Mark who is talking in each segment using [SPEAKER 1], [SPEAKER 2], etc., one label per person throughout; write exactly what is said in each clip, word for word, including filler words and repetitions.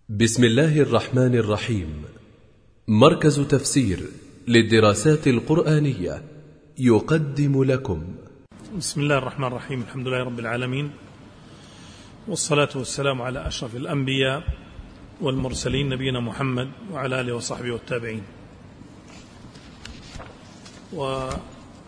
[SPEAKER 1] بسم الله الرحمن الرحيم. مركز تفسير للدراسات القرآنية يقدم لكم.
[SPEAKER 2] بسم الله الرحمن الرحيم. الحمد لله رب العالمين، والصلاة والسلام على أشرف الأنبياء والمرسلين نبينا محمد وعلى آله وصحبه والتابعين. وأنا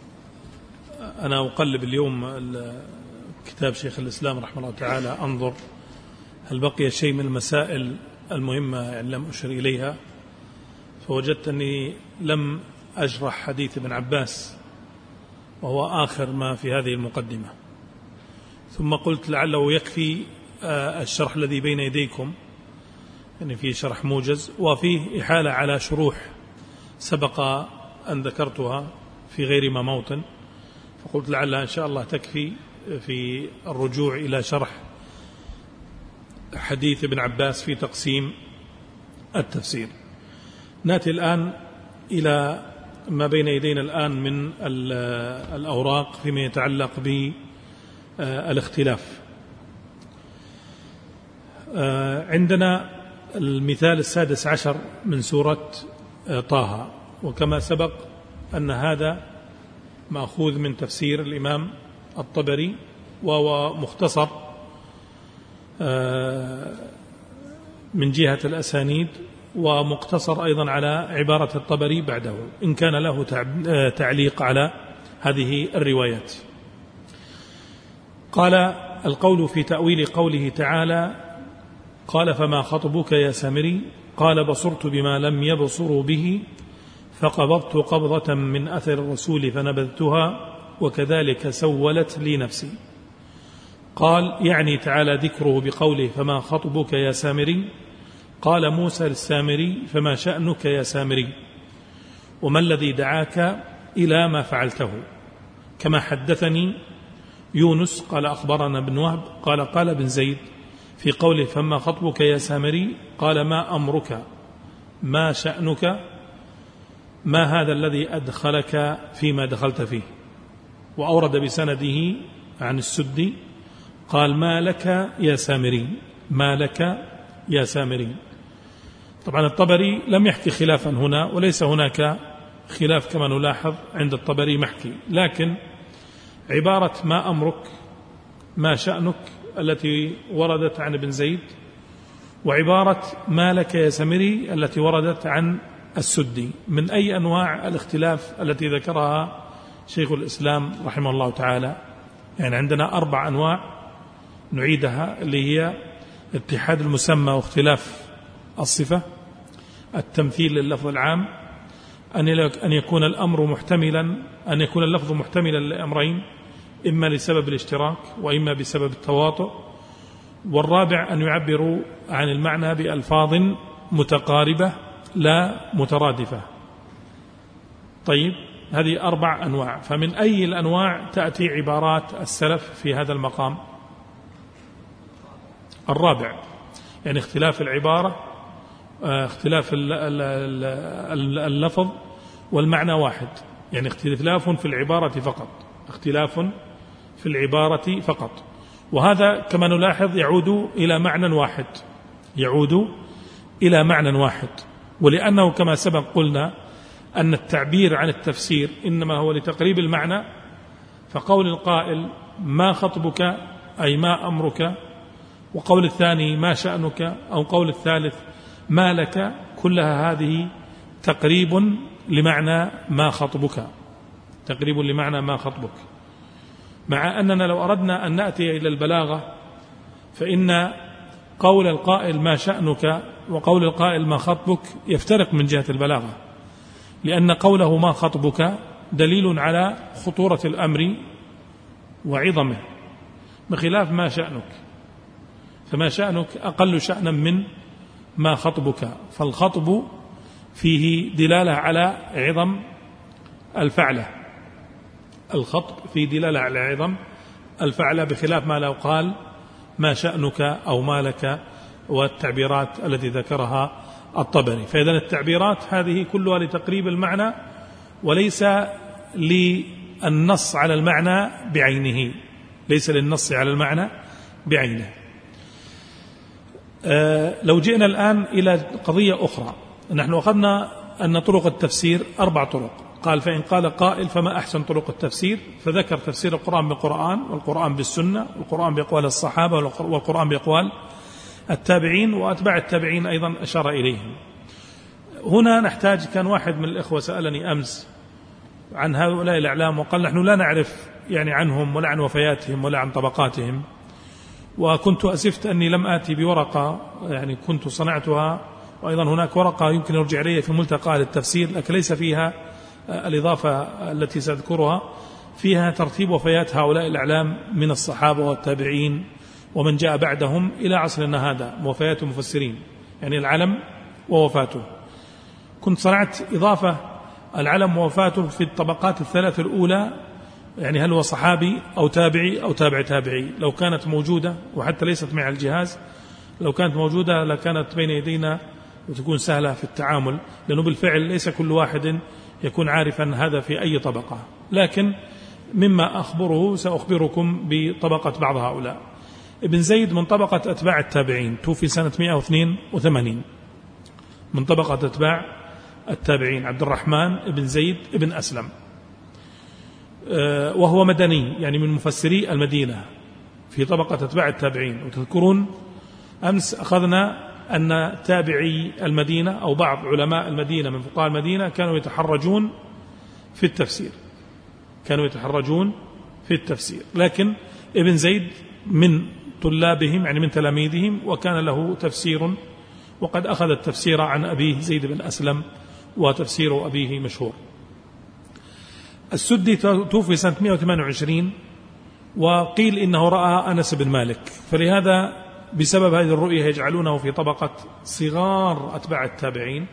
[SPEAKER 2] أقلب اليوم كتاب شيخ الإسلام رحمه الله تعالى أنظر هل بقي شيء من المسائل المهمة لم أشر إليها، فوجدت أني لم أشرح حديث ابن عباس وهو آخر ما في هذه المقدمة، ثم قلت لعله يكفي الشرح الذي بين يديكم، يعني فيه شرح موجز وفيه إحالة على شروح سبق أن ذكرتها في غير ما موطن، فقلت لعلها إن شاء الله تكفي في الرجوع إلى شرح حديث ابن عباس في تقسيم التفسير. نأتي الآن إلى ما بين يدينا الآن من الأوراق فيما يتعلق بالاختلاف. عندنا المثال السادس عشر من سورة طه، وكما سبق أن هذا مأخوذ من تفسير الإمام الطبري، وهو مختصر من جهة الأسانيد، ومقتصر أيضا على عبارة الطبري بعده، إن كان له تعليق على هذه الروايات. قال: القول في تأويل قوله تعالى: قال فما خطبك يا سامري؟ قال بصرت بما لم يبصروا به فقبضت قبضة من أثر الرسول فنبذتها وكذلك سولت لي نفسي. قال: يعني تعالى ذكره بقوله فما خطبك يا سامري؟ قال موسى للسامري: فما شأنك يا سامري؟ وما الذي دعاك إلى ما فعلته؟ كما حدثني يونس قال أخبرنا بن وهب قال قال ابن زيد في قوله فما خطبك يا سامري؟ قال: ما أمرك؟ ما شأنك؟ ما هذا الذي أدخلك فيما دخلت فيه؟ وأورد بسنده عن السدي قال: ما لك يا سامري؟ ما لك يا سامري؟ طبعا الطبري لم يحكي خلافا هنا، وليس هناك خلاف كما نلاحظ عند الطبري محكي، لكن عبارة ما أمرك ما شأنك التي وردت عن ابن زيد، وعبارة ما لك يا سامري التي وردت عن السدي، من أي أنواع الاختلاف التي ذكرها شيخ الإسلام رحمه الله تعالى. يعني عندنا أربع أنواع نعيدها، اللي هي اتحاد المسمى واختلاف الصفة، التمثيل لللفظ العام، أن يكون الأمر محتملا أن يكون اللفظ محتملا لأمرين، إما لسبب الاشتراك وإما بسبب التواطؤ، والرابع أن يعبروا عن المعنى بألفاظ متقاربة لا مترادفة. طيب، هذه أربع أنواع، فمن أي الأنواع تأتي عبارات السلف في هذا المقام؟ الرابع، يعني اختلاف العبارة، اختلاف اللفظ والمعنى واحد، يعني اختلاف في العبارة فقط، اختلاف في العبارة فقط، وهذا كما نلاحظ يعود إلى معنى واحد، يعود إلى معنى واحد، ولأنه كما سبق قلنا أن التعبير عن التفسير إنما هو لتقريب المعنى، فقول القائل ما خطبك أي ما أمرك، وقول الثاني ما شأنك، أو قول الثالث ما لك، كلها هذه تقريب لمعنى ما خطبك، تقريب لمعنى ما خطبك. مع أننا لو أردنا أن نأتي إلى البلاغة فإن قول القائل ما شأنك وقول القائل ما خطبك يفترق من جهة البلاغة، لأن قوله ما خطبك دليل على خطورة الأمر وعظمه، بخلاف ما شأنك، فما شأنك أقل شأنا من ما خطبك، فالخطب فيه دلالة على عظم الفعلة، الخطب فيه دلالة على عظم الفعلة، بخلاف ما لو قال ما شأنك أو ما لك، والتعبيرات التي ذكرها الطبري. فإذا التعبيرات هذه كلها لتقريب المعنى وليس للنص على المعنى بعينه، ليس للنص على المعنى بعينه. لو جئنا الآن إلى قضية أخرى، نحن أخذنا أن طرق التفسير أربع طرق. قال فإن قال قائل فما أحسن طرق التفسير، فذكر تفسير القرآن بالقرآن، والقرآن بالسنة، والقرآن بأقوال الصحابة، والقرآن بأقوال التابعين وأتباع التابعين أيضا أشار إليهم. هنا نحتاج، كان واحد من الإخوة سألني أمس عن هؤلاء الأعلام وقال نحن لا نعرف يعني عنهم ولا عن وفياتهم ولا عن طبقاتهم، وكنت أسفت أني لم آتي بورقة يعني كنت صنعتها، وأيضا هناك ورقة يمكن يرجع إليها في ملتقى للتفسير لكن ليس فيها الإضافة التي سأذكرها، فيها ترتيب وفيات هؤلاء الأعلام من الصحابة والتابعين ومن جاء بعدهم إلى عصرنا هذا، وفيات المفسرين يعني العلم ووفاته. كنت صنعت إضافة العلم ووفاته في الطبقات الثلاث الأولى، يعني هل هو صحابي أو تابعي أو تابع تابعي، لو كانت موجودة، وحتى ليست مع الجهاز، لو كانت موجودة لكانت بين يدينا وتكون سهلة في التعامل، لأنه بالفعل ليس كل واحد يكون عارفا هذا في أي طبقة، لكن مما أخبره سأخبركم بطبقة بعض هؤلاء. ابن زيد من طبقة أتباع التابعين، توفي سنة مئة واثنين وثمانين، من طبقة أتباع التابعين. عبد الرحمن ابن زيد ابن أسلم، وهو مدني يعني من مفسري المدينة في طبقة أتباع التابعين. وتذكرون أمس أخذنا أن تابعي المدينة أو بعض علماء المدينة من فقهاء المدينة كانوا يتحرجون في التفسير، كانوا يتحرجون في التفسير، لكن ابن زيد من طلابهم يعني من تلاميذهم، وكان له تفسير، وقد أخذ التفسير عن أبيه زيد بن أسلم، وتفسير أبيه مشهور. السدي توفي سنة مئة وثمانية وعشرين، وقيل إنه رأى أنس بن مالك، فلهذا بسبب هذه الرؤية يجعلونه في طبقة صغار أتباع التابعين،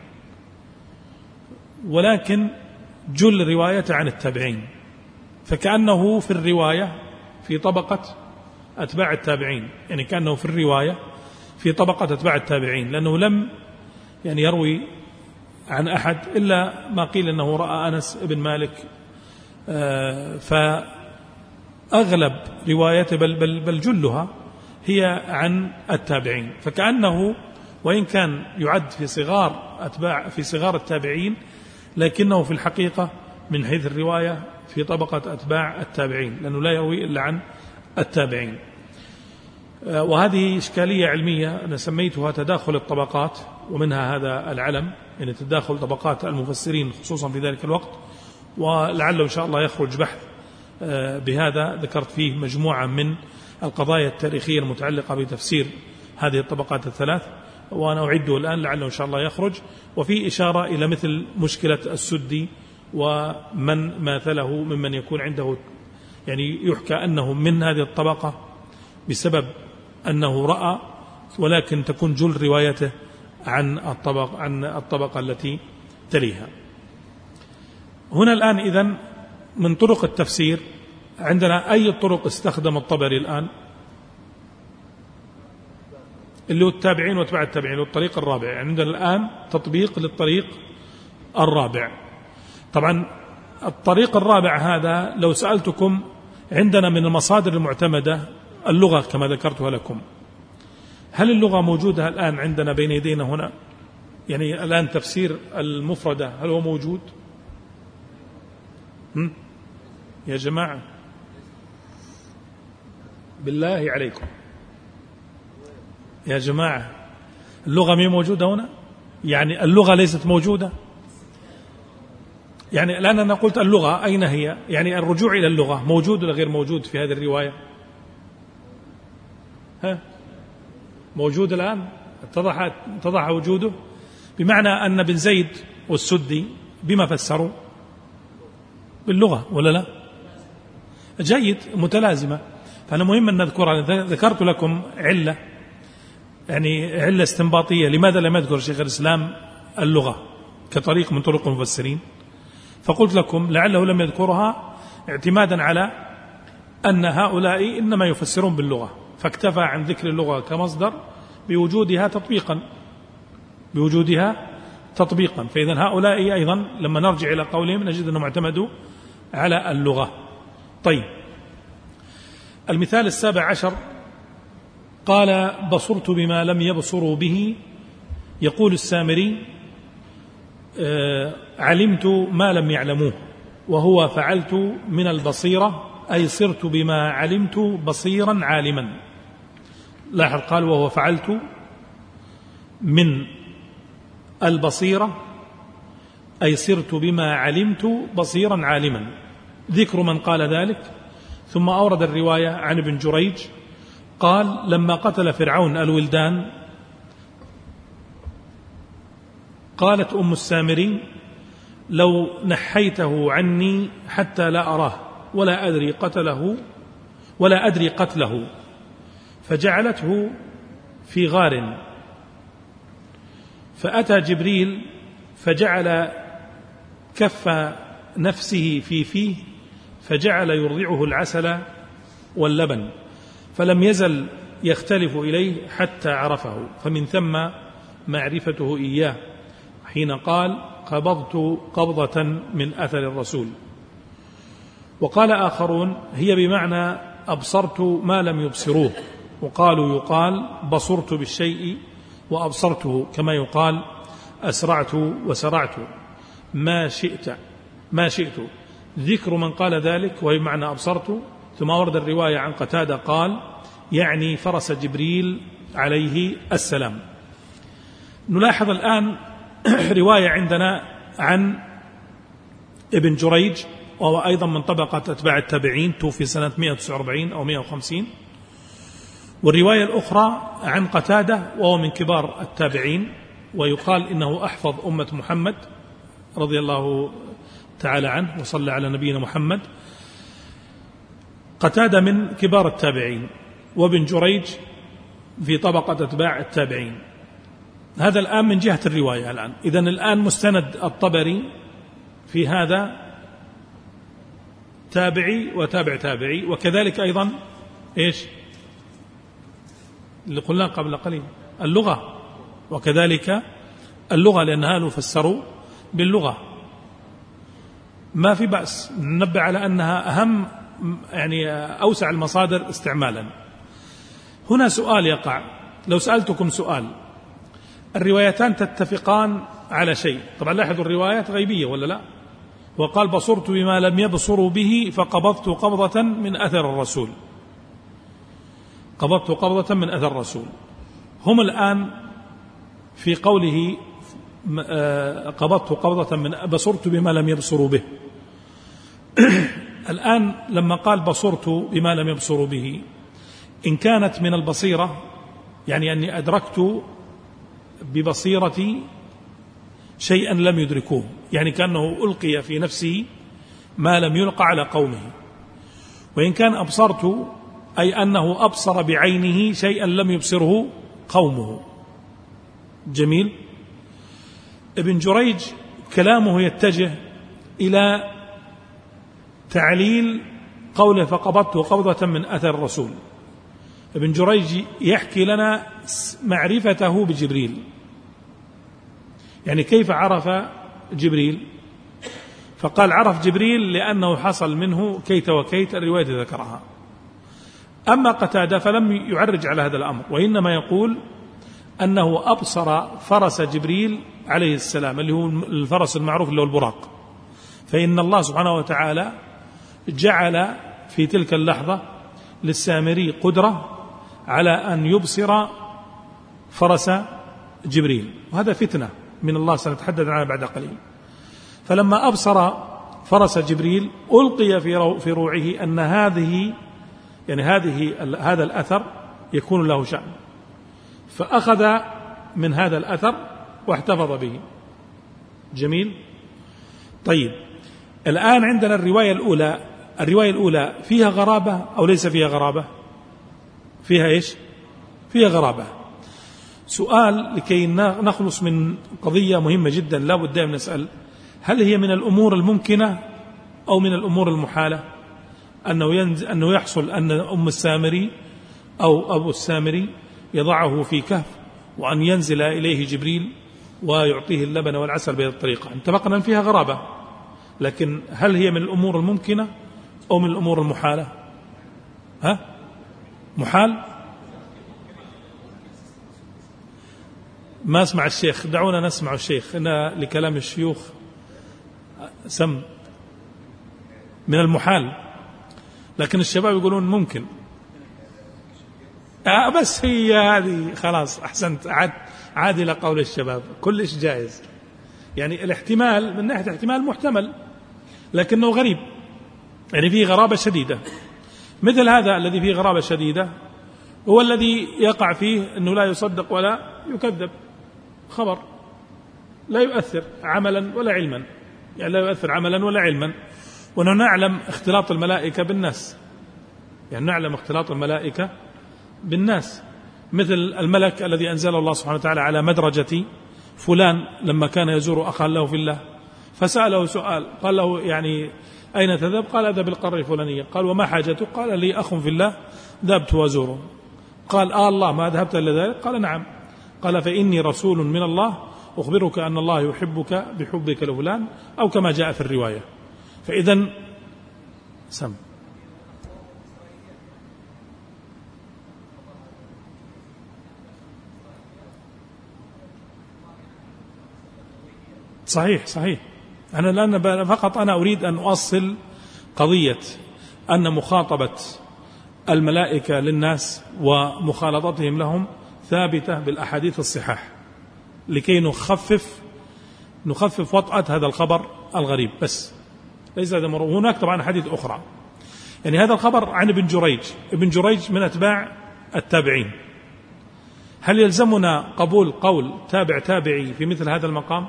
[SPEAKER 2] ولكن جل روايته عن التابعين، فكأنه في الرواية في طبقة أتباع التابعين، يعني كأنه في الرواية في طبقة أتباع التابعين، لأنه لم يعني يروي عن أحد إلا ما قيل أنه رأى أنس بن مالك، فأغلب روايته بل, بل, بل جلها هي عن التابعين، فكأنه وإن كان يعد في صغار أتباع في صغار التابعين، لكنه في الحقيقة من حيث الرواية في طبقة أتباع التابعين، لأنه لا يروي إلا عن التابعين. وهذه إشكالية علمية أنا سميتها تداخل الطبقات، ومنها هذا العلم، يعني تداخل طبقات المفسرين خصوصا في ذلك الوقت، ولعله إن شاء الله يخرج بحث بهذا ذكرت فيه مجموعة من القضايا التاريخية المتعلقة بتفسير هذه الطبقات الثلاث، وأنا أعده الآن لعله إن شاء الله يخرج، وفي إشارة إلى مثل مشكلة السدي ومن ماثله ممن يكون عنده يعني يحكى أنه من هذه الطبقة بسبب أنه رأى، ولكن تكون جل روايته عن الطبق عن الطبقة التي تليها. هنا الآن إذن من طرق التفسير عندنا أي طرق استخدم الطبري الآن؟ اللي هو التابعين واتباع التابعين، والطريق الرابع، يعني عندنا الآن تطبيق للطريق الرابع. طبعا الطريق الرابع هذا لو سألتكم عندنا من المصادر المعتمدة اللغة كما ذكرتها لكم، هل اللغة موجودة الآن عندنا بين يدينا هنا؟ يعني الآن تفسير المفردة هل هو موجود؟ هم؟ يا جماعة بالله عليكم يا جماعة، اللغة مين موجودة هنا؟ يعني اللغة ليست موجودة؟ يعني الآن أنا قلت اللغة أين هي؟ يعني الرجوع إلى اللغة موجود ولا غير موجود في هذه الرواية؟ ها؟ موجود الآن؟ اتضح, اتضح وجوده، بمعنى أن بن زيد والسدي بما فسروا باللغة ولا لا؟ جيد، متلازمة. فأنا مهم أن نذكرها. ذكرت لكم علة، يعني علة استنباطية، لماذا لم يذكر شيخ الإسلام اللغة كطريق من طرق المفسرين؟ فقلت لكم لعله لم يذكرها اعتمادا على أن هؤلاء إنما يفسرون باللغة، فاكتفى عن ذكر اللغة كمصدر بوجودها تطبيقا بوجودها تطبيقا فإذا هؤلاء أيضا لما نرجع إلى قولهم نجد أنهم اعتمدوا على اللغة. طيب، المثال السابع عشر قال بصرت بما لم يبصروا به. يقول السامري علمت ما لم يعلموه، وهو فعلت من البصيرة، أي صرت بما علمت بصيرا عالما. لاحظ قال وهو فعلت من البصيرة، أي صرت بما علمت بصيرا عالما. ذكر من قال ذلك. ثم أورد الرواية عن ابن جريج قال لما قتل فرعون الولدان قالت أم السامري لو نحيته عني حتى لا أراه ولا أدري قتله ولا أدري قتله، فجعلته في غار، فأتى جبريل فجعل كف نفسه في فيه فجعل يرضعه العسل واللبن، فلم يزل يختلف إليه حتى عرفه، فمن ثم معرفته إياه حين قال قبضت قبضة من أثر الرسول. وقال آخرون هي بمعنى أبصرت ما لم يبصروه، وقالوا يقال بصرت بالشيء وأبصرته، كما يقال أسرعت وسرعت ما شئت ما شئت. ذكر من قال ذلك وهي بمعنى أبصرت. ثم ورد الرواية عن قتادة قال يعني فرس جبريل عليه السلام. نلاحظ الآن رواية عندنا عن ابن جريج، وهو أيضا من طبقة أتباع التابعين، توفي سنة مئة وتسعة وأربعين أو مئة وخمسين. والرواية الأخرى عن قتادة وهو من كبار التابعين، ويقال إنه أحفظ أمة محمد رضي الله تعالى عنه وصلى على نبينا محمد. قتادة من كبار التابعين، وابن جريج في طبقة أتباع التابعين. هذا الآن من جهة الرواية. الآن إذن الآن مستند الطبري في هذا تابعي وتابع تابعي، وكذلك أيضا إيش اللي قلنا قبل قليل اللغة، وكذلك اللغة لأن هذا فسروا باللغة. ما في بأس ننبه على أنها أهم يعني أوسع المصادر استعمالا. هنا سؤال يقع، لو سألتكم سؤال، الروايتان تتفقان على شيء، طبعا لاحظوا الروايات غيبية ولا لا؟ وقال بصرت بما لم يبصروا به فقبضت قبضة من أثر الرسول، قبضت قبضة من أثر الرسول. هم الآن في قوله قبضت قبضة من بصرت بما لم يبصروا به. الآن لما قال بصرت بما لم يبصروا به، إن كانت من البصيرة يعني أني أدركت ببصيرتي شيئا لم يدركوه، يعني كأنه ألقي في نفسه ما لم يلقى على قومه. وإن كان أبصرت أي أنه أبصر بعينه شيئا لم يبصره قومه. جميل. ابن جريج كلامه يتجه إلى تعليل قوله فقبضت قبضة من أثر الرسول. ابن جريج يحكي لنا معرفته بجبريل، يعني كيف عرف جبريل؟ فقال عرف جبريل لأنه حصل منه كيت وكيت، الرواية ذكرها. أما قتادة فلم يعرج على هذا الأمر، وإنما يقول أنه أبصر فرس جبريل عليه السلام اللي هو الفرس المعروف اللي هو البراق، فإن الله سبحانه وتعالى جعل في تلك اللحظة للسامري قدرة على أن يبصر فرس جبريل، وهذا فتنة من الله سنتحدث عنها بعد قليل. فلما أبصر فرس جبريل ألقي في روعه أن هذه يعني هذه هذا الأثر يكون له شأن، فأخذ من هذا الأثر واحتفظ به. جميل. طيب الآن عندنا الرواية الأولى، الرواية الأولى فيها غرابة أو ليس فيها غرابة؟ فيها إيش؟ فيها غرابة. سؤال لكي نخلص من قضية مهمة جدا لا بد أن نسأل، هل هي من الأمور الممكنة أو من الأمور المحالة أنه, ينز... أنه يحصل أن أم السامري أو أبو السامري يضعه في كهف وأن ينزل إليه جبريل ويعطيه اللبن والعسل بهذه الطريقة؟ اتفقنا أن فيها غرابة، لكن هل هي من الأمور الممكنة أو من الأمور المحالة؟ ها؟ محال؟ ما اسمع الشيخ، دعونا نسمع الشيخ، إن لكلام الشيوخ سم من المحال، لكن الشباب يقولون ممكن. آه بس هي هذه خلاص، أحسنت، عاد عاد إلى قول الشباب، كل شيء جائز. يعني الاحتمال من ناحية احتمال محتمل، لكنه غريب، يعني فيه غرابة شديدة. مثل هذا الذي فيه غرابة شديدة هو الذي يقع فيه أنه لا يصدق ولا يكذب، خبر لا يؤثر عملا ولا علما، يعني لا يؤثر عملا ولا علما. ونحن نعلم اختلاط الملائكة بالناس، يعني نعلم اختلاط الملائكة بالناس، مثل الملك الذي أنزل الله سبحانه وتعالى على مدرجة فلان لما كان يزور أخا له في الله، فسأله سؤال، قال له يعني أين تذهب؟ قال أذهب القرية الفلانية. قال وما حاجته؟ قال لي أخ في الله ذهبت وأزوره. قال آه الله ما ذهبت إلا ذلك؟ قال نعم. قال فإني رسول من الله أخبرك أن الله يحبك بحبك لفلان، أو كما جاء في الرواية. فإذا سم صحيح صحيح. أنا الآن فقط أنا أريد أن أؤصل قضية أن مخاطبة الملائكة للناس ومخالطتهم لهم ثابتة بالأحاديث الصحاح، لكي نخفف نخفف وطأة هذا الخبر الغريب، بس ليس هذا مرة. هناك طبعا حديث أخرى، يعني هذا الخبر عن ابن جريج، ابن جريج من أتباع التابعين، هل يلزمنا قبول قول تابع تابعي في مثل هذا المقام؟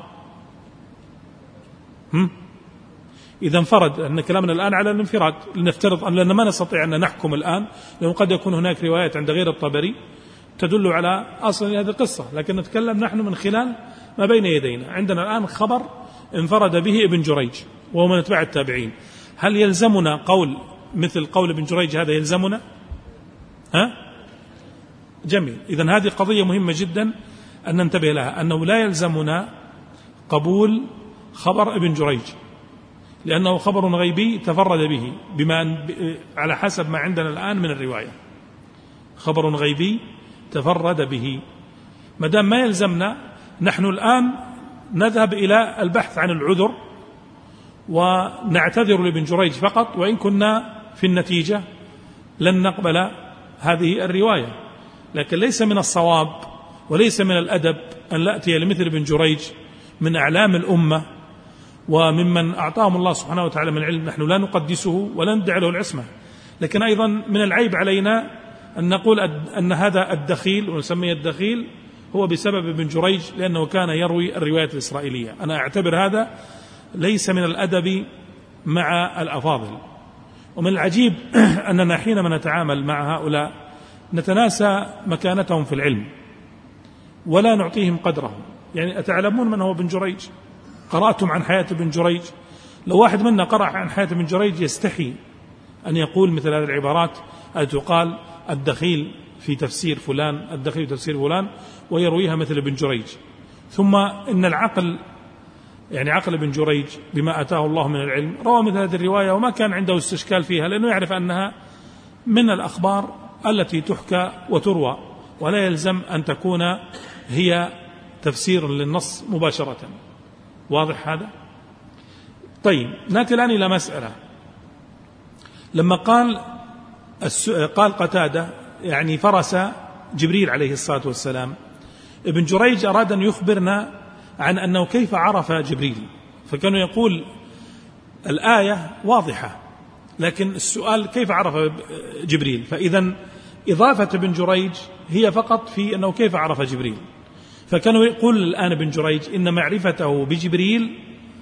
[SPEAKER 2] هم؟ إذا انفرد أن كلامنا الآن على الانفراد، لنفترض أن لأن ما نستطيع أن نحكم الآن، لأنه قد يكون هناك روايات عند غير الطبري تدل على أصل هذه القصة، لكن نتكلم نحن من خلال ما بين يدينا. عندنا الآن خبر انفرد به ابن جريج وهو من أتباع التابعين، هل يلزمنا قول مثل قول ابن جريج هذا؟ يلزمنا؟ ها؟ جميل. إذن هذه قضية مهمة جدا أن ننتبه لها، أنه لا يلزمنا قبول خبر ابن جريج، لأنه خبر غيبي تفرد به بما على حسب ما عندنا الآن من الرواية، خبر غيبي تفرد به. ما دام ما يلزمنا، نحن الآن نذهب إلى البحث عن العذر ونعتذر لابن جريج فقط، وإن كنا في النتيجة لن نقبل هذه الرواية. لكن ليس من الصواب وليس من الأدب أن نأتي لمثل ابن جريج من أعلام الأمة وممن أعطاهم الله سبحانه وتعالى من علم، نحن لا نقدسه ولا ندعي له العصمة، لكن أيضا من العيب علينا أن نقول أن هذا الدخيل، ونسميه الدخيل، هو بسبب ابن جريج لأنه كان يروي الروايات الإسرائيلية. أنا أعتبر هذا ليس من الأدب مع الأفاضل. ومن العجيب أننا حينما نتعامل مع هؤلاء نتناسى مكانتهم في العلم ولا نعطيهم قدرهم. يعني أتعلمون من هو ابن جريج؟ قرأتم عن حياة ابن جريج؟ لو واحد منا قرأ عن حياة ابن جريج يستحي أن يقول مثل هذه العبارات التي تقال الدخيل في تفسير فلان، الدخيل في تفسير فلان، ويرويها مثل ابن جريج. ثم إن العقل، يعني عقل ابن جريج بما أتاه الله من العلم، روى مثل هذه الرواية وما كان عنده استشكال فيها، لأنه يعرف أنها من الأخبار التي تحكى وتروى، ولا يلزم أن تكون هي تفسير للنص مباشرة. واضح هذا؟ طيب نأتي الآن إلى مسألة. لما قال قال قتادة يعني فرس جبريل عليه الصلاة والسلام، ابن جريج أراد أن يخبرنا عن أنه كيف عرف جبريل، فكانوا يقول الآية واضحة لكن السؤال كيف عرف جبريل. فإذا إضافة ابن جريج هي فقط في أنه كيف عرف جبريل، فكانوا يقول الآن ابن جريج إن معرفته بجبريل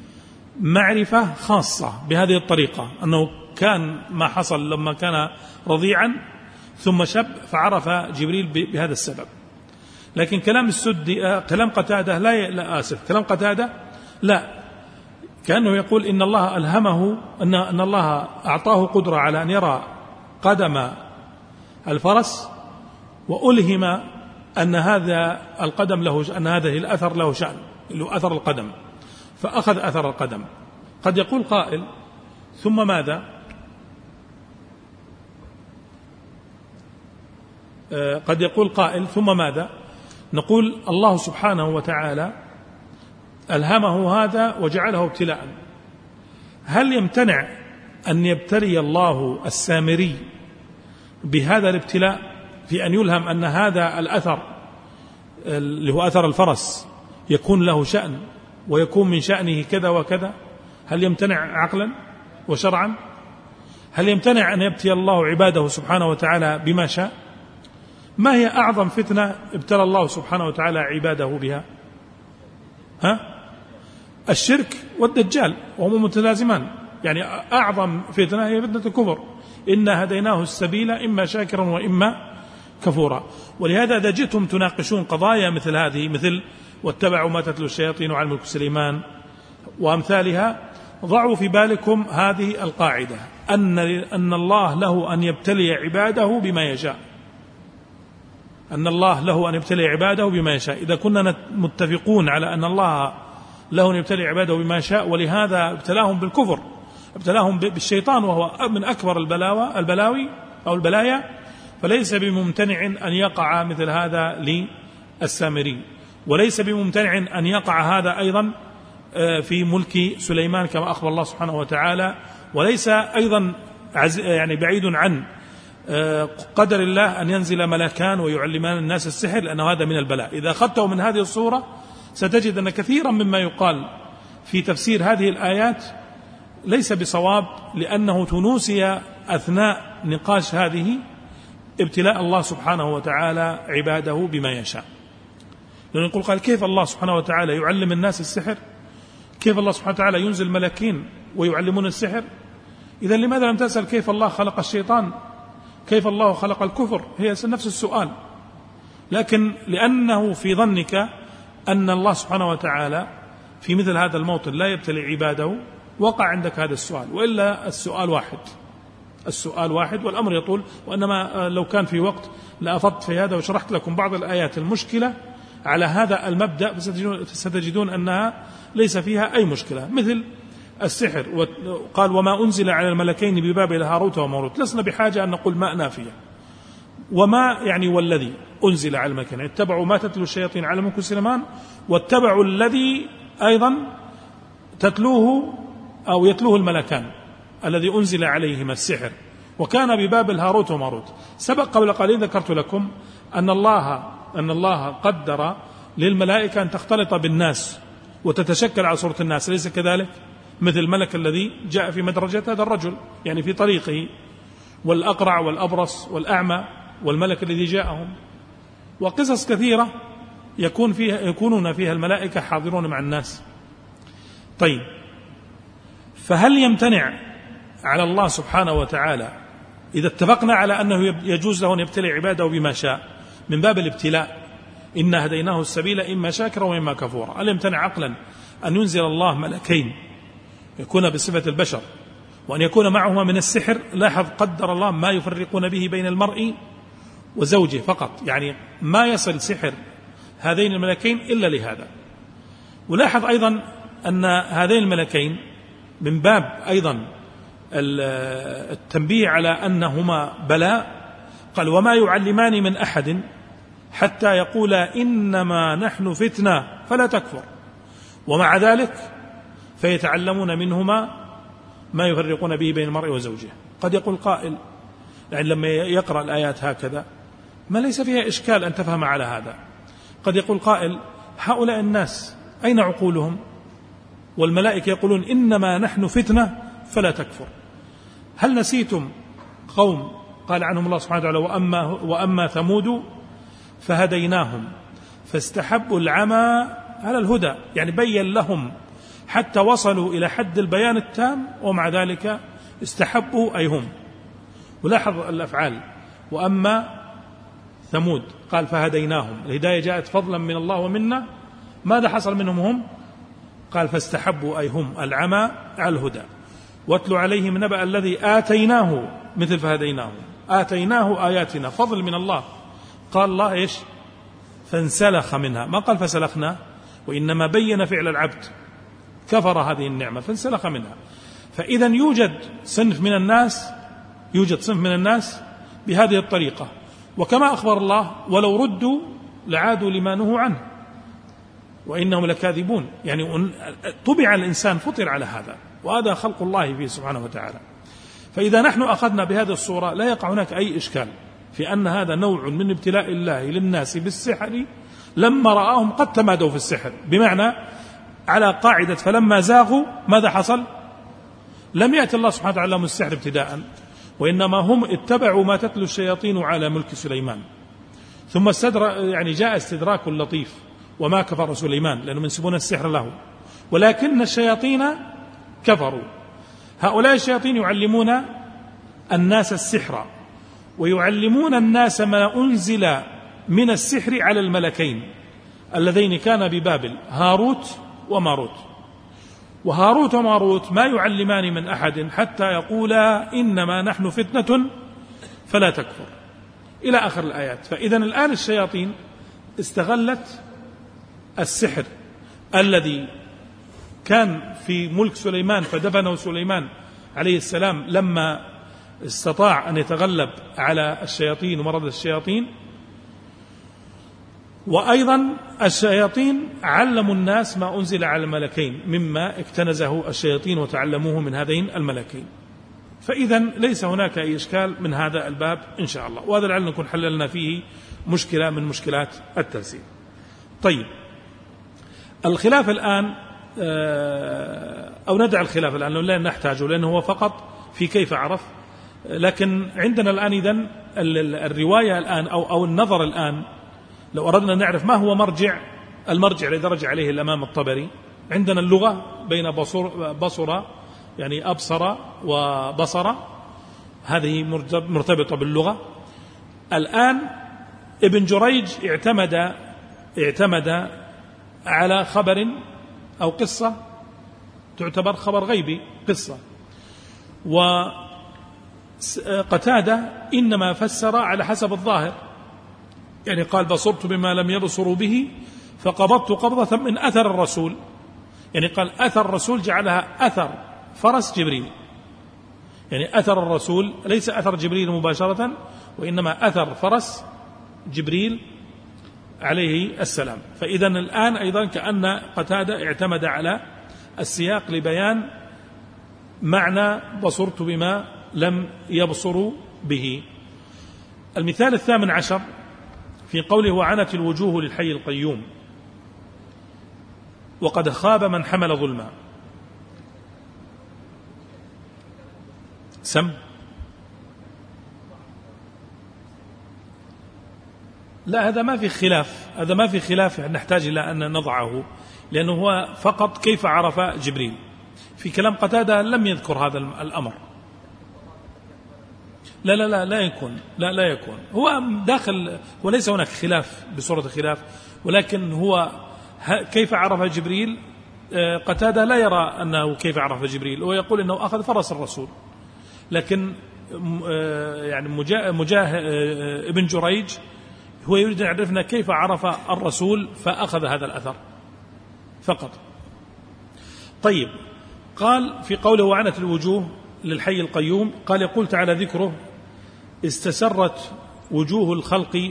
[SPEAKER 2] معرفة خاصة بهذه الطريقة، أنه كان ما حصل لما كان رضيعا ثم شب فعرف جبريل بهذا السبب. لكن كلام السدي كلام قتادة لا, لا آسف كلام قتادة لا، كأنه يقول إن الله ألهمه أن, أن الله أعطاه قدرة على أن يرى قدم الفرس، وألهم أن هذا القدم له، أن هذا الأثر له شأن، له أثر القدم، فأخذ أثر القدم. قد يقول قائل ثم ماذا؟ قد يقول قائل ثم ماذا؟ نقول الله سبحانه وتعالى ألهمه هذا وجعله ابتلاء. هل يمتنع أن يبتلي الله السامري بهذا الابتلاء في أن يلهم أن هذا الأثر اللي هو أثر الفرس يكون له شأن ويكون من شأنه كذا وكذا؟ هل يمتنع عقلا وشرعا؟ هل يمتنع أن يبتلي الله عباده سبحانه وتعالى بما شاء؟ ما هي أعظم فتنة ابتلى الله سبحانه وتعالى عباده بها؟ ها؟ الشرك والدجال، وهما متلازمان. يعني أعظم فتنة هي فتنة الكفر، إنا هديناه السبيل إما شاكرا وإما كفورا. ولهذا إذا جئتم تناقشون قضايا مثل هذه، مثل واتبعوا ما تتلو الشياطين على ملك سليمان وأمثالها، ضعوا في بالكم هذه القاعدة، أن أن الله له أن يبتلي عباده بما يشاء، أن الله له أن يبتلي عباده بما يشاء. إذا كنا متفقون على أن الله له أن يبتلي عباده بما يشاء، ولهذا ابتلاهم بالكفر، ابتلاهم بالشيطان وهو من أكبر البلاوى البلاوي أو البلايا، فليس بممتنع أن يقع مثل هذا للسامري، وليس بممتنع أن يقع هذا أيضا في ملك سليمان كما أخبر الله سبحانه وتعالى، وليس أيضا يعني بعيد عن قدر الله أن ينزل ملكان ويعلمان الناس السحر، لأن هذا من البلاء. إذا أخذته من هذه الصورة ستجد أن كثيرا مما يقال في تفسير هذه الآيات ليس بصواب، لأنه تنوسي أثناء نقاش هذه ابتلاء الله سبحانه وتعالى عباده بما يشاء. لأنه يقول قال كيف الله سبحانه وتعالى يعلم الناس السحر؟ كيف الله سبحانه وتعالى ينزل ملكين ويعلمون السحر؟ إذا لماذا لم تسأل كيف الله خلق الشيطان؟ كيف الله خلق الكفر؟ هي نفس السؤال، لكن لأنه في ظنك أن الله سبحانه وتعالى في مثل هذا الموطن لا يبتلي عباده، وقع عندك هذا السؤال. وإلا السؤال واحد، السؤال واحد والأمر يطول، وإنما لو كان في وقت لأفضت في هذا وشرحت لكم بعض الآيات المشكلة على هذا المبدأ، فستجدون أنها ليس فيها أي مشكلة. مثل السحر، قال وما أنزل على الملكين ببابل هاروت وماروت، لسنا بحاجة أن نقول ما نافية. وما يعني والذي أنزل على الملكين، اتبعوا ما تتلو الشياطين على ملك سليمان، واتبعوا الذي أيضا تتلوه أو يتلوه الملكان الذي أنزل عليهما السحر، وكان ببابل هاروت وماروت. سبق قبل قليل ذكرت لكم أن الله أن الله قدر للملائكة أن تختلط بالناس وتتشكل على صورة الناس، ليس كذلك؟ مثل الملك الذي جاء في مدرجة هذا الرجل، يعني في طريقه، والأقرع والأبرص والأعمى والملك الذي جاءهم، وقصص كثيرة يكون فيها يكونون فيها الملائكة حاضرون مع الناس. طيب، فهل يمتنع على الله سبحانه وتعالى إذا اتفقنا على أنه يجوز له أن يبتلي عباده بما شاء من باب الابتلاء، إنا هديناه السبيل إما شاكرا وإما كفورا، هل يمتنع عقلا أن ينزل الله ملكين يكون بصفة البشر وأن يكون معهما من السحر؟ لاحظ قدر الله ما يفرقون به بين المرء وزوجه فقط، يعني ما يصل سحر هذين الملكين إلا لهذا. ولاحظ أيضا أن هذين الملكين من باب أيضا التنبيه على أنهما بلاء، قال وما يعلمان من أحد حتى يقولا إنما نحن فتنة فلا تكفر، ومع ذلك فيتعلمون منهما ما يفرقون به بين المرء وزوجه. قد يقول قائل يعني لما يقرأ الآيات هكذا ما ليس فيها إشكال أن تفهم على هذا. قد يقول قائل هؤلاء الناس أين عقولهم؟ والملائكة يقولون إنما نحن فتنة فلا تكفر. هل نسيتم قوم قال عنهم الله سبحانه وتعالى وأما, وأما ثمود فهديناهم فاستحبوا العمى على الهدى، يعني بين لهم حتى وصلوا إلى حد البيان التام، ومع ذلك استحبوا أي هم. ولاحظ الأفعال، وأما ثمود قال فهديناهم، الهداية جاءت فضلا من الله ومنا، ماذا حصل منهم هم؟ قال فاستحبوا أي هم العمى على الهدى. واتل عليهم نبأ الذي آتيناه مثل فهديناه، آتيناه آياتنا فضل من الله. قال الله إيش؟ فانسلخ منها، ما قال فسلخنا، وإنما بين فعل العبد، كفر هذه النعمة فانسلخ منها. فإذا يوجد صنف من الناس يوجد صنف من الناس بهذه الطريقة. وكما أخبر الله ولو ردوا لعادوا لما نهوا عنه وإنهم لكاذبون. يعني طبع الإنسان فطر على هذا، وهذا خلق الله فيه سبحانه وتعالى. فإذا نحن أخذنا بهذه الصورة لا يقع هناك أي إشكال في أن هذا نوع من ابتلاء الله للناس بالسحر لما رآهم قد تمادوا في السحر، بمعنى على قاعدة فلما زاغوا ماذا حصل؟ لم يأتي الله سبحانه وتعالى لهم السحر ابتداء، وإنما هم اتبعوا ما تتلو الشياطين على ملك سليمان. ثم استدر يعني جاء استدراك لطيف، وما كفر سليمان لأنهم ينسبون السحر له، ولكن الشياطين كفروا. هؤلاء الشياطين يعلمون الناس السحر، ويعلمون الناس ما أنزل من السحر على الملكين اللذين كان ببابل، هاروت وماروت. وهاروت وماروت ما يعلمان من أحد حتى يقولا إنما نحن فتنة فلا تكفر، إلى آخر الآيات. فإذا الآن الشياطين استغلت السحر الذي كان في ملك سليمان فدفنه سليمان عليه السلام لما استطاع أن يتغلب على الشياطين ومرض الشياطين. وأيضا الشياطين علموا الناس ما أنزل على الملكين مما اكتنزه الشياطين وتعلموه من هذين الملكين. فإذا ليس هناك أي إشكال من هذا الباب إن شاء الله، وهذا لعل نكون حللنا فيه مشكلة من مشكلات التفسير. طيب، الخلاف الآن أو ندع الخلاف الآن لا نحتاجه لأنه هو فقط في كيف عرف، لكن عندنا الآن إذن الرواية الآن أو أو النظر الآن، لو أردنا نعرف ما هو مرجع المرجع الذي درج عليه الإمام الطبري. عندنا اللغة بين بصر بصر يعني أبصر وبصر، هذه مرتبطة باللغة. الآن ابن جريج اعتمد اعتمد على خبر أو قصة تعتبر خبر غيبي، قصة. وقتادة إنما فسر على حسب الظاهر، يعني قال بصرت بما لم يبصروا به فقبضت قبضة من أثر الرسول، يعني قال أثر الرسول جعلها أثر فرس جبريل، يعني أثر الرسول ليس أثر جبريل مباشرة، وإنما أثر فرس جبريل عليه السلام. فإذا الآن أيضا كأن قتادة اعتمد على السياق لبيان معنى بصرت بما لم يبصروا به. المثال الثامن عشر في قوله وعنت الوجوه للحي القيوم وقد خاب من حمل ظلما. سم لا، هذا ما في خلاف، هذا ما في خلاف نحتاج إلى أن نضعه، لأنه هو فقط كيف عرف جبريل. في كلام قتادة لم يذكر هذا الأمر. لا لا لا لا يكون لا لا يكون هو داخل، وليس هناك خلاف بصورة خلاف، ولكن هو كيف عرف جبريل. قتادة لا يرى أنه كيف عرف جبريل، ويقول أنه أخذ فرس الرسول، لكن يعني مجاه ابن جريج هو يريد أن يعرفنا كيف عرف الرسول فأخذ هذا الأثر فقط. طيب، قال في قوله وعنت الوجوه للحي القيوم، قال يقول تعالى ذكره استسرت وجوه الخلق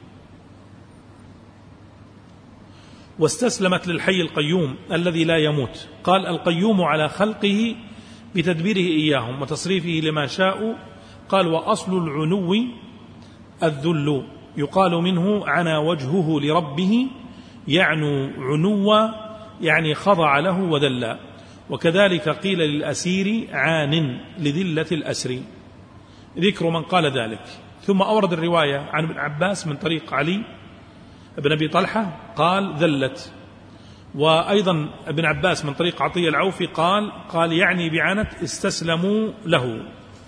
[SPEAKER 2] واستسلمت للحي القيوم الذي لا يموت. قال القيوم على خلقه بتدبيره إياهم وتصريفه لما شاء. قال وأصل العنو الذل، يقال منه عنا وجهه لربه، يعنو عنوا يعني خضع له وذل. وكذلك قيل للأسير عان لذلة الأسر، ذكر من قال ذلك. ثم أورد الرواية عن ابن عباس من طريق علي بن أبي طلحة قال ذلت، وأيضا ابن عباس من طريق عطية العوفي قال قال يعني بعنت استسلموا له.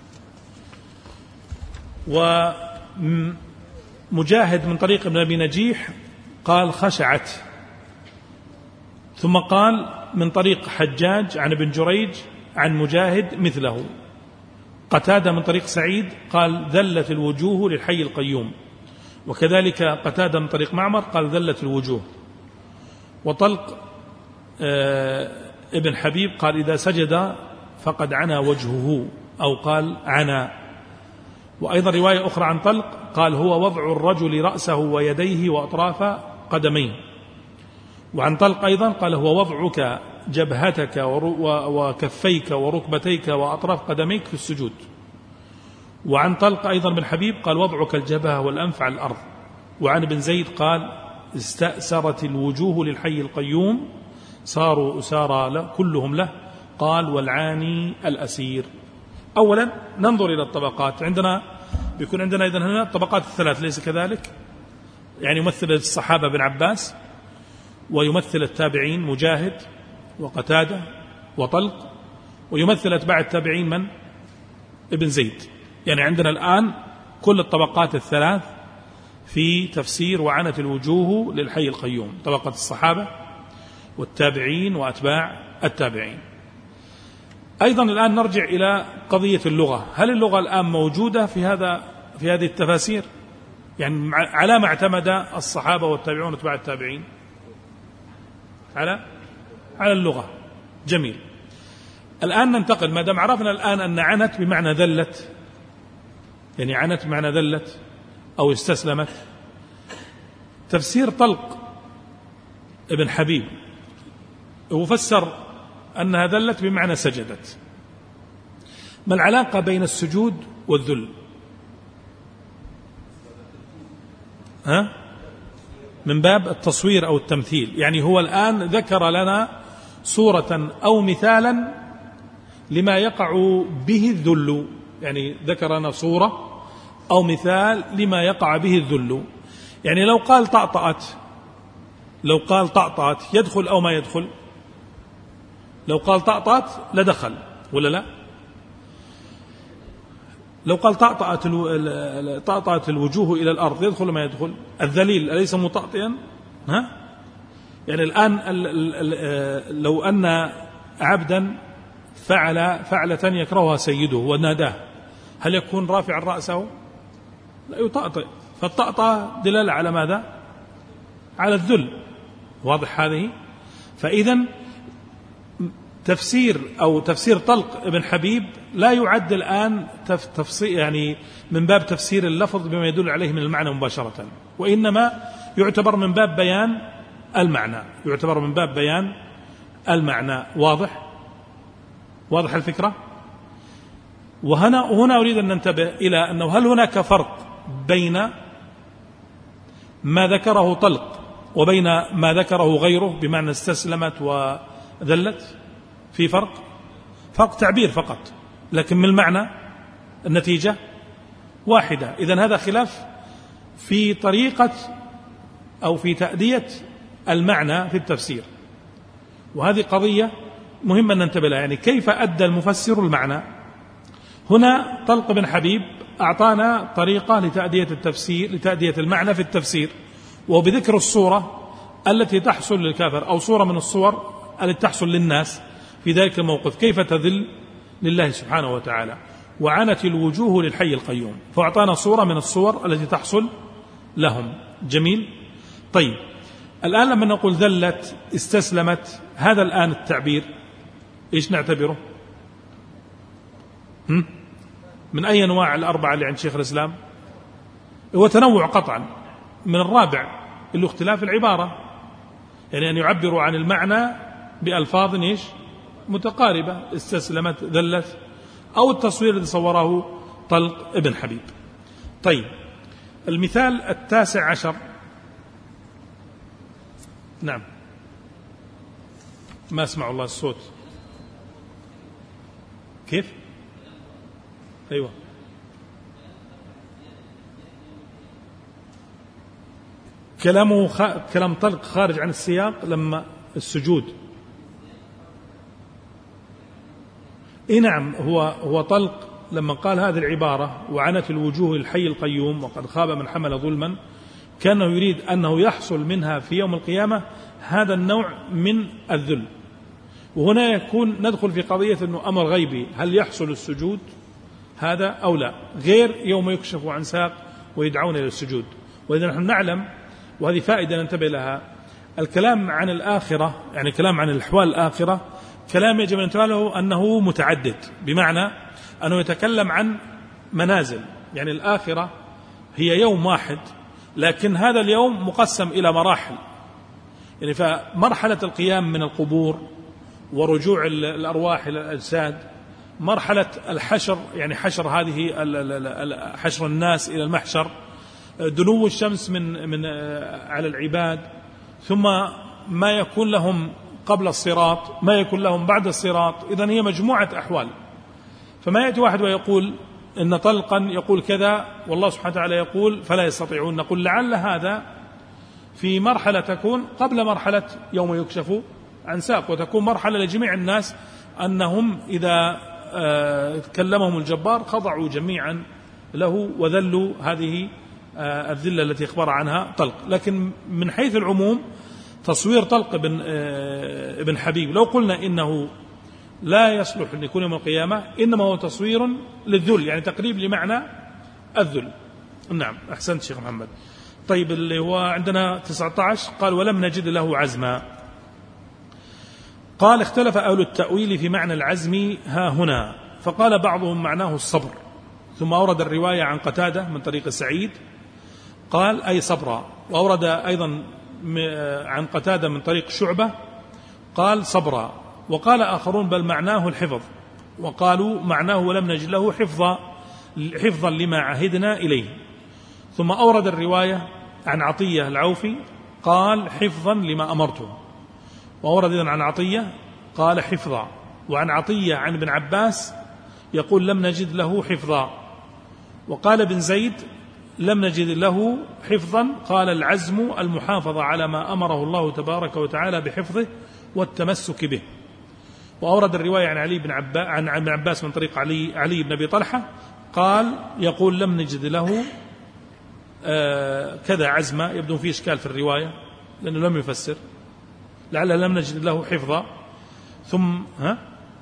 [SPEAKER 2] ومجاهد من طريق ابن أبي نجيح قال خشعت. ثم قال من طريق حجاج عن ابن جريج عن مجاهد مثله. قتادة من طريق سعيد قال ذلت الوجوه للحي القيوم، وكذلك قتادة من طريق معمر قال ذلت الوجوه. وطلق ابن حبيب قال إذا سجد فقد عنا وجهه، أو قال عنا. وأيضا رواية أخرى عن طلق قال هو وضع الرجل رأسه ويديه وأطراف قدميه. وعن طلق أيضا قال هو وضعك جبهتك وكفيك وركبتيك وأطراف قدميك في السجود. وعن طلق أيضا بن حبيب قال وضعك الجبهة والأنف على الأرض. وعن ابن زيد قال استأسرت الوجوه للحي القيوم صاروا أسارى كلهم له. قال والعاني الأسير. أولا ننظر إلى الطبقات. عندنا بيكون عندنا إذن هنا الطبقات الثلاث ليس كذلك؟ يعني يمثل الصحابة بن عباس، ويمثل التابعين مجاهد وقتادة وطلق، ويمثل أتباع التابعين من؟ ابن زيد. يعني عندنا الآن كل الطبقات الثلاث في تفسير وعنت الوجوه للحي القيوم، طبقة الصحابة والتابعين وأتباع التابعين. أيضا الآن نرجع إلى قضية اللغة. هل اللغة الآن موجودة في هذا في هذه التفاسير؟ يعني على ما اعتمد الصحابة والتابعون وأتباع التابعين على على اللغة. جميل. الآن ننتقل، ما دام عرفنا الآن أن عنت بمعنى ذلت، يعني عنت بمعنى ذلت أو استسلمت. تفسير طلق ابن حبيب وفسر أنها ذلت بمعنى سجدت. ما العلاقة بين السجود والذل؟ ها؟ من باب التصوير أو التمثيل. يعني هو الآن ذكر لنا صورة أو مثالا لما يقع به الذل، يعني ذكر لنا صورة أو مثال لما يقع به الذل. يعني لو قال طأطأت، لو قال طأطأت يدخل أو ما يدخل؟ لو قال طأطأت لدخل ولا لا؟ لو قال طأطأت طأطأت الوجوه إلى الأرض يدخل ما يدخل؟ الذليل أليس مطأطئا؟ ها؟ يعني الآن لو أن عبدا فعل فعلة يكرهها سيده وناداه، هل يكون رافعا رأسه؟ لا، يطأطئ. فالطأطأ دلالة على ماذا؟ على الذل. واضح هذه؟ فإذا تفسير أو تفسير طلق ابن حبيب لا يعد الآن تفسير يعني من باب تفسير اللفظ بما يدل عليه من المعنى مباشرة، وإنما يعتبر من باب بيان المعنى، يعتبر من باب بيان المعنى. واضح؟ واضح الفكرة؟ وهنا هنا أريد أن ننتبه إلى أنه هل هناك فرق بين ما ذكره طلق وبين ما ذكره غيره بمعنى استسلمت وذلت؟ في فرق؟ فرق تعبير فقط، لكن من المعنى النتيجة واحدة. إذن هذا خلاف في طريقة أو في تأدية المعنى في التفسير، وهذه قضية مهمة أن ننتبه لها. يعني كيف أدى المفسر المعنى؟ هنا طلق بن حبيب أعطانا طريقة لتأدية التفسير، لتأدية المعنى في التفسير، وبذكر الصورة التي تحصل للكافر أو صورة من الصور التي تحصل للناس في ذلك الموقف، كيف تذل لله سبحانه وتعالى. وعنت الوجوه للحي القيوم، فأعطانا صورة من الصور التي تحصل لهم. جميل. طيب الآن لما نقول ذلت استسلمت، هذا الآن التعبير إيش نعتبره؟ هم؟ من أي أنواع الأربعة اللي عند شيخ الإسلام؟ هو تنوع قطعا. من الرابع اللي اختلاف العبارة، يعني أن يعبروا عن المعنى بألفاظ إيش متقاربة، استسلمت ذلت، أو التصوير الذي صوره طلق ابن حبيب. طيب المثال التاسع عشر. نعم، ما اسمع الله الصوت. كيف؟ أيوة. كلامه خ... كلام طلق خارج عن السياق لما السجود. إيه نعم، هو هو طلق لما قال هذه العبارة وعنت الوجوه الحي القيوم وقد خاب من حمل ظلما، كانه يريد أنه يحصل منها في يوم القيامة هذا النوع من الذل. وهنا يكون ندخل في قضية أنه أمر غيبي، هل يحصل السجود هذا أو لا، غير يوم يكشف عن ساق ويدعون إلى السجود. وإذا نحن نعلم، وهذه فائدة ننتبه لها، الكلام عن الآخرة، يعني كلام عن الأحوال الآخرة، كلام يجب أن ننتبه له أنه متعدد، بمعنى أنه يتكلم عن منازل يعني الآخرة هي يوم واحد، لكن هذا اليوم مقسم إلى مراحل. يعني فمرحلة القيام من القبور ورجوع الأرواح إلى الأجساد، مرحلة الحشر يعني حشر هذه حشر الناس إلى المحشر، دنو الشمس من من على العباد، ثم ما يكون لهم قبل الصراط، ما يكون لهم بعد الصراط. إذن هي مجموعة أحوال. فما يأتي واحد ويقول إن طلقا يقول كذا والله سبحانه وتعالى يقول فلا يستطيعون، نقول لعل هذا في مرحلة تكون قبل مرحلة يوم يكشف عن ساق، وتكون مرحلة لجميع الناس أنهم إذا كلمهم الجبار خضعوا جميعا له وذلوا هذه الذلة التي اخبر عنها طلق. لكن من حيث العموم تصوير طلق ابن ابن حبيب لو قلنا إنه لا يصلح أن يكون يوم القيامة، إنما هو تصوير للذل، يعني تقريب لمعنى الذل. نعم أحسنت شيخ محمد. طيب اللي هو عندنا تسعة عشر قال ولم نجد له عزما. قال اختلف أهل التأويل في معنى العزم ها هنا، فقال بعضهم معناه الصبر، ثم أورد الرواية عن قتادة من طريق سعيد قال أي صبرا، وأورد أيضا عن قتادة من طريق شعبة قال صبرا، وقال آخرون بل معناه الحفظ، وقالوا معناه ولم نجد له حفظا حفظا لما عهدنا إليه. ثم أورد الرواية عن عطية العوفي قال حفظا لما أمرته، وأورد إذن عن عطية قال حفظا، وعن عطية عن ابن عباس يقول لم نجد له حفظا. وقال ابن زيد لم نجد له حفظا قال العزم المحافظة على ما أمره الله تبارك وتعالى بحفظه والتمسك به. وأورد الرواية عن علي بن عباس عن ابن عباس من طريق علي علي بن أبي طلحة قال يقول لم نجد له آه كذا عزمة، يبدو فيه إشكال في الرواية لأنه لم يفسر، لعل لم نجد له حفظا. ثم ها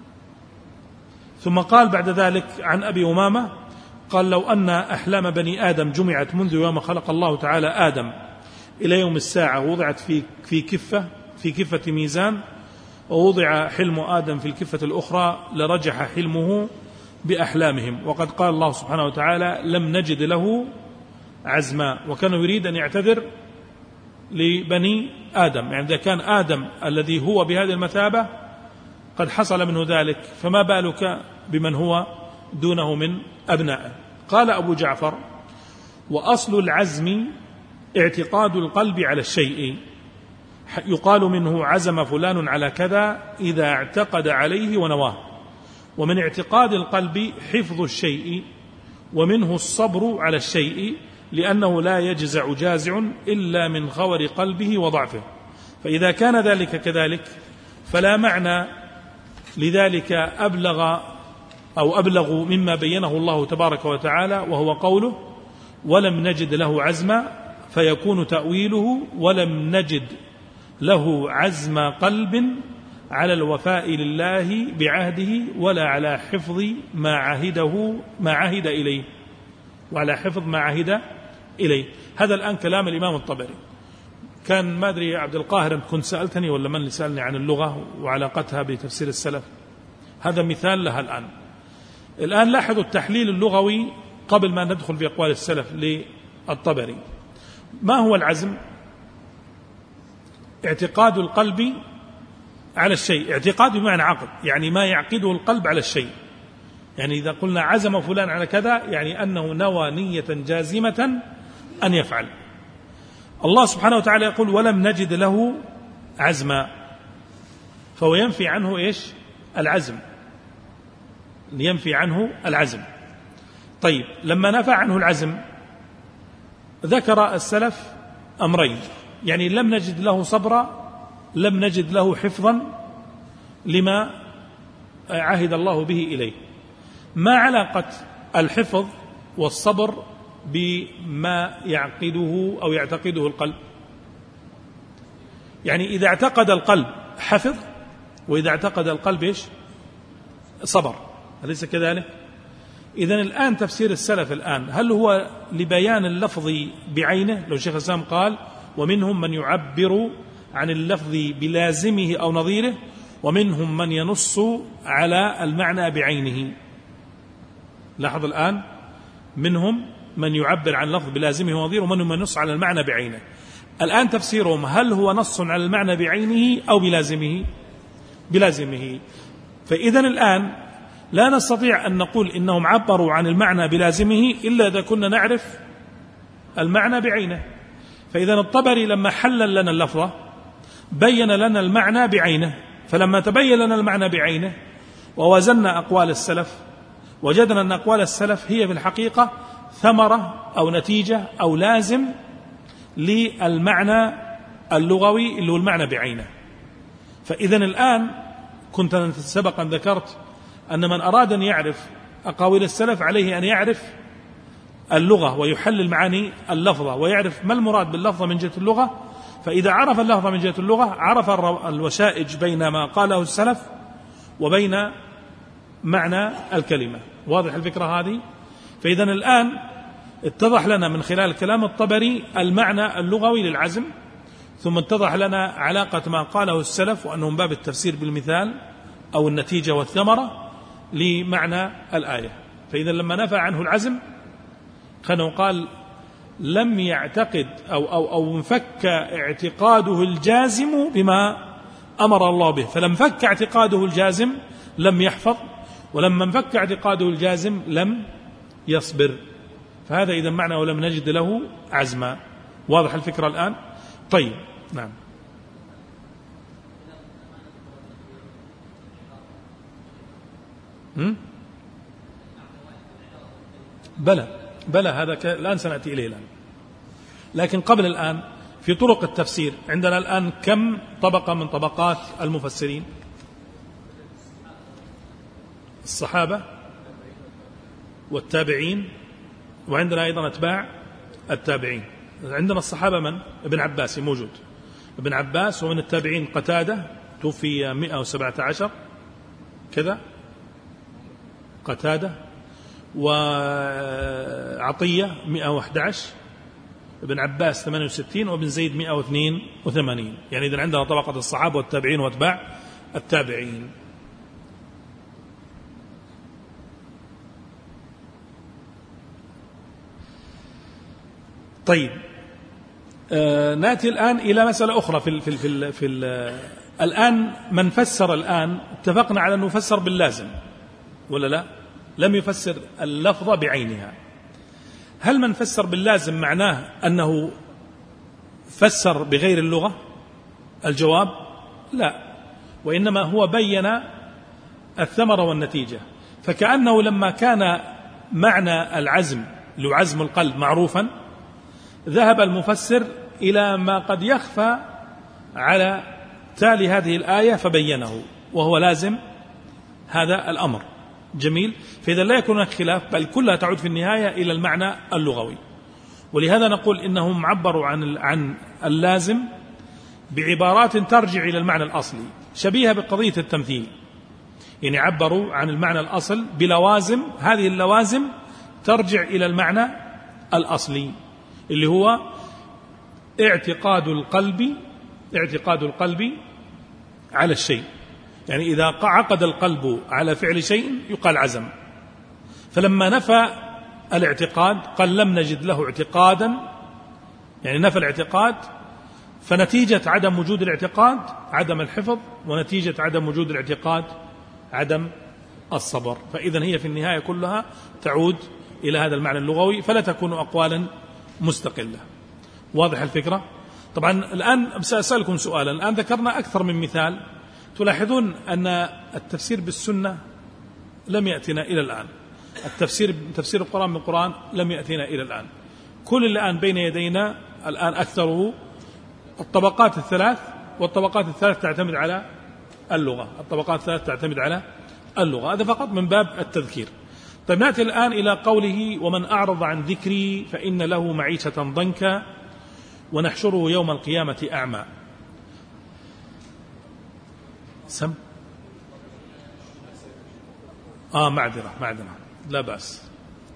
[SPEAKER 2] ثم قال بعد ذلك عن أبي أمامة قال لو أن أحلام بني آدم جمعت منذ يوم خلق الله تعالى آدم إلى يوم الساعة ووضعت في في كفة في كفة ميزان، ووضع حلم آدم في الكفة الأخرى لرجح حلمه بأحلامهم. وقد قال الله سبحانه وتعالى لم نجد له عزما، وكان يريد أن يعتذر لبني آدم، يعني إذا كان آدم الذي هو بهذه المثابة قد حصل منه ذلك، فما بالك بمن هو دونه من أبنائه. قال أبو جعفر وأصل العزم اعتقاد القلب على الشيء، يقال منه عزم فلان على كذا إذا اعتقد عليه ونواه، ومن اعتقاد القلب حفظ الشيء، ومنه الصبر على الشيء لأنه لا يجزع جازع إلا من خور قلبه وضعفه. فإذا كان ذلك كذلك فلا معنى لذلك أبلغ أو أبلغ مما بينه الله تبارك وتعالى، وهو قوله ولم نجد له عزما، فيكون تأويله ولم نجد له عزم قلب على الوفاء لله بعهده ولا على حفظ ما عهده ما عهد إليه وعلى حفظ ما عهد إليه. هذا الآن كلام الإمام الطبري. كان ما أدري عبد القاهر كنت سألتني ولا من اللي سألني عن اللغة وعلاقتها بتفسير السلف، هذا مثال لها. الآن الآن لاحظوا التحليل اللغوي قبل ما ندخل في أقوال السلف للطبري. ما هو العزم؟ اعتقاد القلب على الشيء، اعتقاد بمعنى عقد، يعني ما يعقده القلب على الشيء. يعني إذا قلنا عزم فلان على كذا يعني أنه نوى نية جازمة أن يفعل. الله سبحانه وتعالى يقول ولم نجد له عزما، فهو ينفي عنه إيش؟ العزم، ينفي عنه العزم. طيب لما نفى عنه العزم ذكر السلف أمرين، يعني لم نجد له صبرا، لم نجد له حفظا لما عهد الله به إليه. ما علاقة الحفظ والصبر بما يعقده أو يعتقده القلب؟ يعني إذا اعتقد القلب حفظ، وإذا اعتقد القلب إيش؟ صبر، أليس كذلك؟ إذن الآن تفسير السلف الآن هل هو لبيان اللفظ بعينه؟ لو شيخ الإسلام قال ومنهم من يعبر عن اللفظ بلازمه أو نظيره، ومنهم من ينص على المعنى بعينه. لاحظ الآن منهم من يعبر عن لفظ بلازمه ونظيره، ومنهم من ينص على المعنى بعينه. الآن تفسيرهم هل هو نص على المعنى بعينه أو بلازمه؟ بلازمه. فإذا الآن لا نستطيع أن نقول إنهم عبروا عن المعنى بلازمه إلا إذا كنا نعرف المعنى بعينه. فإذا الطبري لما حلل لنا اللفظة بين لنا المعنى بعينه، فلما تبين لنا المعنى بعينه ووزنا أقوال السلف وجدنا أن أقوال السلف هي في الحقيقة ثمرة أو نتيجة أو لازم للمعنى اللغوي اللي هو المعنى بعينه. فإذا الآن كنت سبقا ذكرت أن من أراد أن يعرف أقاويل السلف عليه أن يعرف اللغة ويحلل معاني اللفظة ويعرف ما المراد باللفظة من جهة اللغة. فإذا عرف اللفظة من جهة اللغة عرف الوشائج بين ما قاله السلف وبين معنى الكلمة. واضح الفكرة هذه؟ فإذا الآن اتضح لنا من خلال كلام الطبري المعنى اللغوي للعزم، ثم اتضح لنا علاقة ما قاله السلف وأنه من باب التفسير بالمثال أو النتيجة والثمرة لمعنى الآية. فإذا لما نفى عنه العزم كانوا قال لم يعتقد أو, أو, أو انفك اعتقاده الجازم بما أمر الله به، فلم فك اعتقاده الجازم لم يحفظ، ولما انفك اعتقاده الجازم لم يصبر. فهذا إذا معنى ولم نجد له عزما. واضح الفكرة الآن؟ طيب نعم. هم؟ بلى بلى هذا ك... الآن سنأتي إليه الآن. لكن قبل الآن في طرق التفسير عندنا الآن كم طبقة من طبقات المفسرين؟ الصحابة والتابعين، وعندنا أيضا أتباع التابعين. عندنا الصحابة من؟ ابن عباس موجود، ابن عباس، ومن التابعين قتادة توفي مئة وسبعة عشر كذا قتادة، وعطية مئة وأحد عشر، ابن عباس ثمانية وستين، وابن زيد مئة واثنين وثمانين. يعني إذن عندنا طبقة الصحابة والتابعين وأتباع التابعين. طيب آه نأتي الآن إلى مسألة أخرى في ال في ال في, ال في ال الآن من فسر الآن اتفقنا على أنه يفسر باللازم ولا لا؟ لم يفسر اللفظة بعينها. هل من فسر باللازم معناه أنه فسر بغير اللغة؟ الجواب لا، وإنما هو بين الثمرة والنتيجة. فكأنه لما كان معنى العزم لو عزم القلب معروفا ذهب المفسر إلى ما قد يخفى على تالي هذه الآية فبينه، وهو لازم هذا الأمر. جميل. فإذا لا يكون هناك خلاف، بل كلها تعود في النهاية إلى المعنى اللغوي. ولهذا نقول إنهم عبروا عن عن اللازم بعبارات ترجع إلى المعنى الأصلي شبيهة بقضية التمثيل. يعني عبروا عن المعنى الأصل بلوازم، هذه اللوازم ترجع إلى المعنى الأصلي اللي هو اعتقاد القلب اعتقاد القلب على الشيء. يعني إذا عقد القلب على فعل شيء يقال عزم. فلما نفى الاعتقاد قال لم نجد له اعتقادا، يعني نفى الاعتقاد، فنتيجة عدم وجود الاعتقاد عدم الحفظ، ونتيجة عدم وجود الاعتقاد عدم الصبر. فإذا هي في النهاية كلها تعود إلى هذا المعنى اللغوي، فلا تكون أقوالا مستقلة. واضح الفكرة؟ طبعا الآن سأسألكم سؤالا. الآن ذكرنا أكثر من مثال، تلاحظون أن التفسير بالسنة لم يأتنا إلى الآن، التفسير تفسير القرآن من القرآن لم يأتنا إلى الآن. كل اللي الآن بين يدينا الآن أكثره الطبقات الثلاث، والطبقات الثلاث تعتمد على اللغة الطبقات الثلاث تعتمد على اللغة. هذا فقط من باب التذكير. طيب نأتي الآن إلى قوله ومن أعرض عن ذكري فإن له معيشة ضنكا ونحشره يوم القيامة أعمى. سم آه معذرة معذرة لا بأس.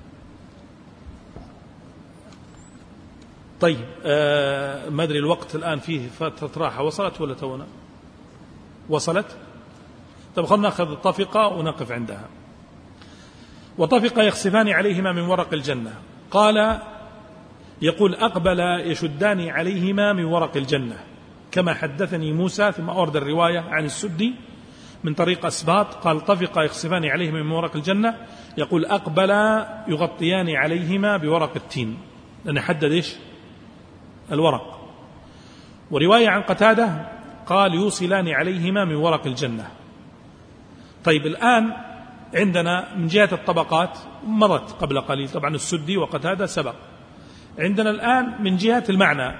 [SPEAKER 2] طيب آه ما أدري الوقت الآن فيه فترة راحة، وصلت ولا تونا؟ وصلت. طيب خلنا نأخذ الطفقة ونقف عندها. وطفق يخسفان عليهما من ورق الجنة. قال يقول أقبل يشدان عليهما من ورق الجنة كما حدثني موسى، ثم أورد الرواية عن السدي من طريق أسباط قال طفق يخسفان عليهما من ورق الجنة، يقول أقبل يغطيان عليهما بورق التين، لأن حدد إيش الورق. ورواية عن قتادة قال يوصلان عليهما من ورق الجنة. طيب الآن عندنا من جهة الطبقات مضت قبل قليل، طبعا السدي وقتادة سبق. عندنا الآن من جهة المعنى،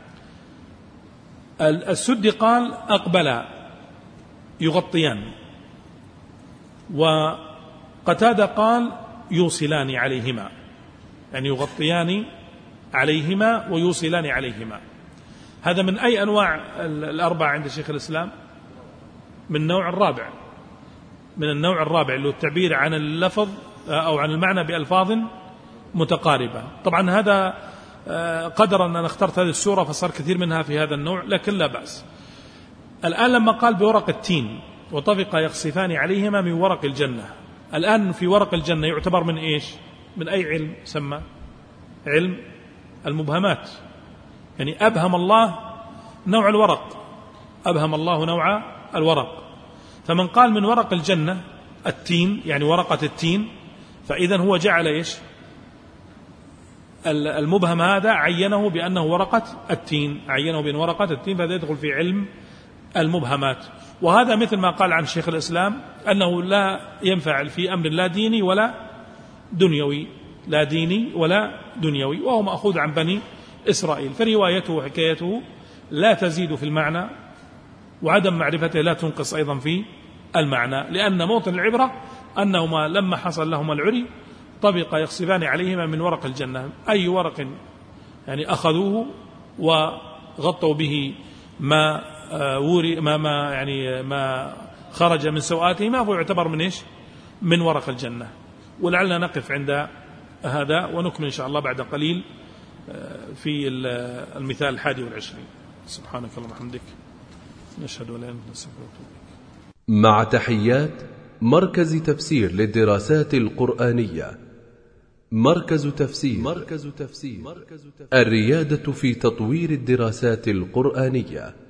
[SPEAKER 2] السدي قال أقبل يغطيان، وقتادة قال يوصلان عليهما، يعني يغطيان عليهما ويوصلان عليهما. هذا من أي أنواع الأربعة عند شيخ الإسلام؟ من النوع الرابع، من النوع الرابع اللي هو التعبير عن اللفظ أو عن المعنى بألفاظ متقاربة. طبعا هذا قدر أن أنا اخترت هذه السورة فصار كثير منها في هذا النوع، لكن لا بأس. الآن لما قال بورق التين وطفق يخسفان عليهما من ورق الجنة، الآن في ورق الجنة يعتبر من إيش؟ من أي علم سمى؟ علم المبهمات، يعني أبهم الله نوع الورق، أبهم الله نوع الورق. فمن قال من ورق الجنة التين يعني ورقة التين، فإذن هو جعل إيش المبهم هذا عينه بأنه ورقة التين، عينه بأن ورقة التين، فهذا يدخل في علم المبهمات. وهذا مثل ما قال عن شيخ الإسلام أنه لا ينفع في أمر لا ديني ولا دنيوي، لا ديني ولا دنيوي، وهو مأخوذ عن بني إسرائيل. فروايته وحكايته لا تزيد في المعنى، وعدم معرفته لا تنقص أيضا في المعنى، لأن موطن العبرة أنهما لما حصل لهما العري طبق يخسفان عليهما من ورق الجنة، أي ورق يعني أخذوه وغطوا به ما وري ما ما يعني ما خرج من سوآتهما، فهو يعتبر من إيش؟ من ورق الجنة. ولعلنا نقف عند هذا ونكمل إن شاء الله بعد قليل في المثال الحادي والعشرين. سبحانك اللهم وبحمدك نشهد أن لا إله إلا أنت نستغفرك ونتوب إليك.
[SPEAKER 1] مع تحيات مركز تفسير للدراسات القرآنية. مركز تفسير. مركز تفسير. الريادة في تطوير الدراسات القرآنية.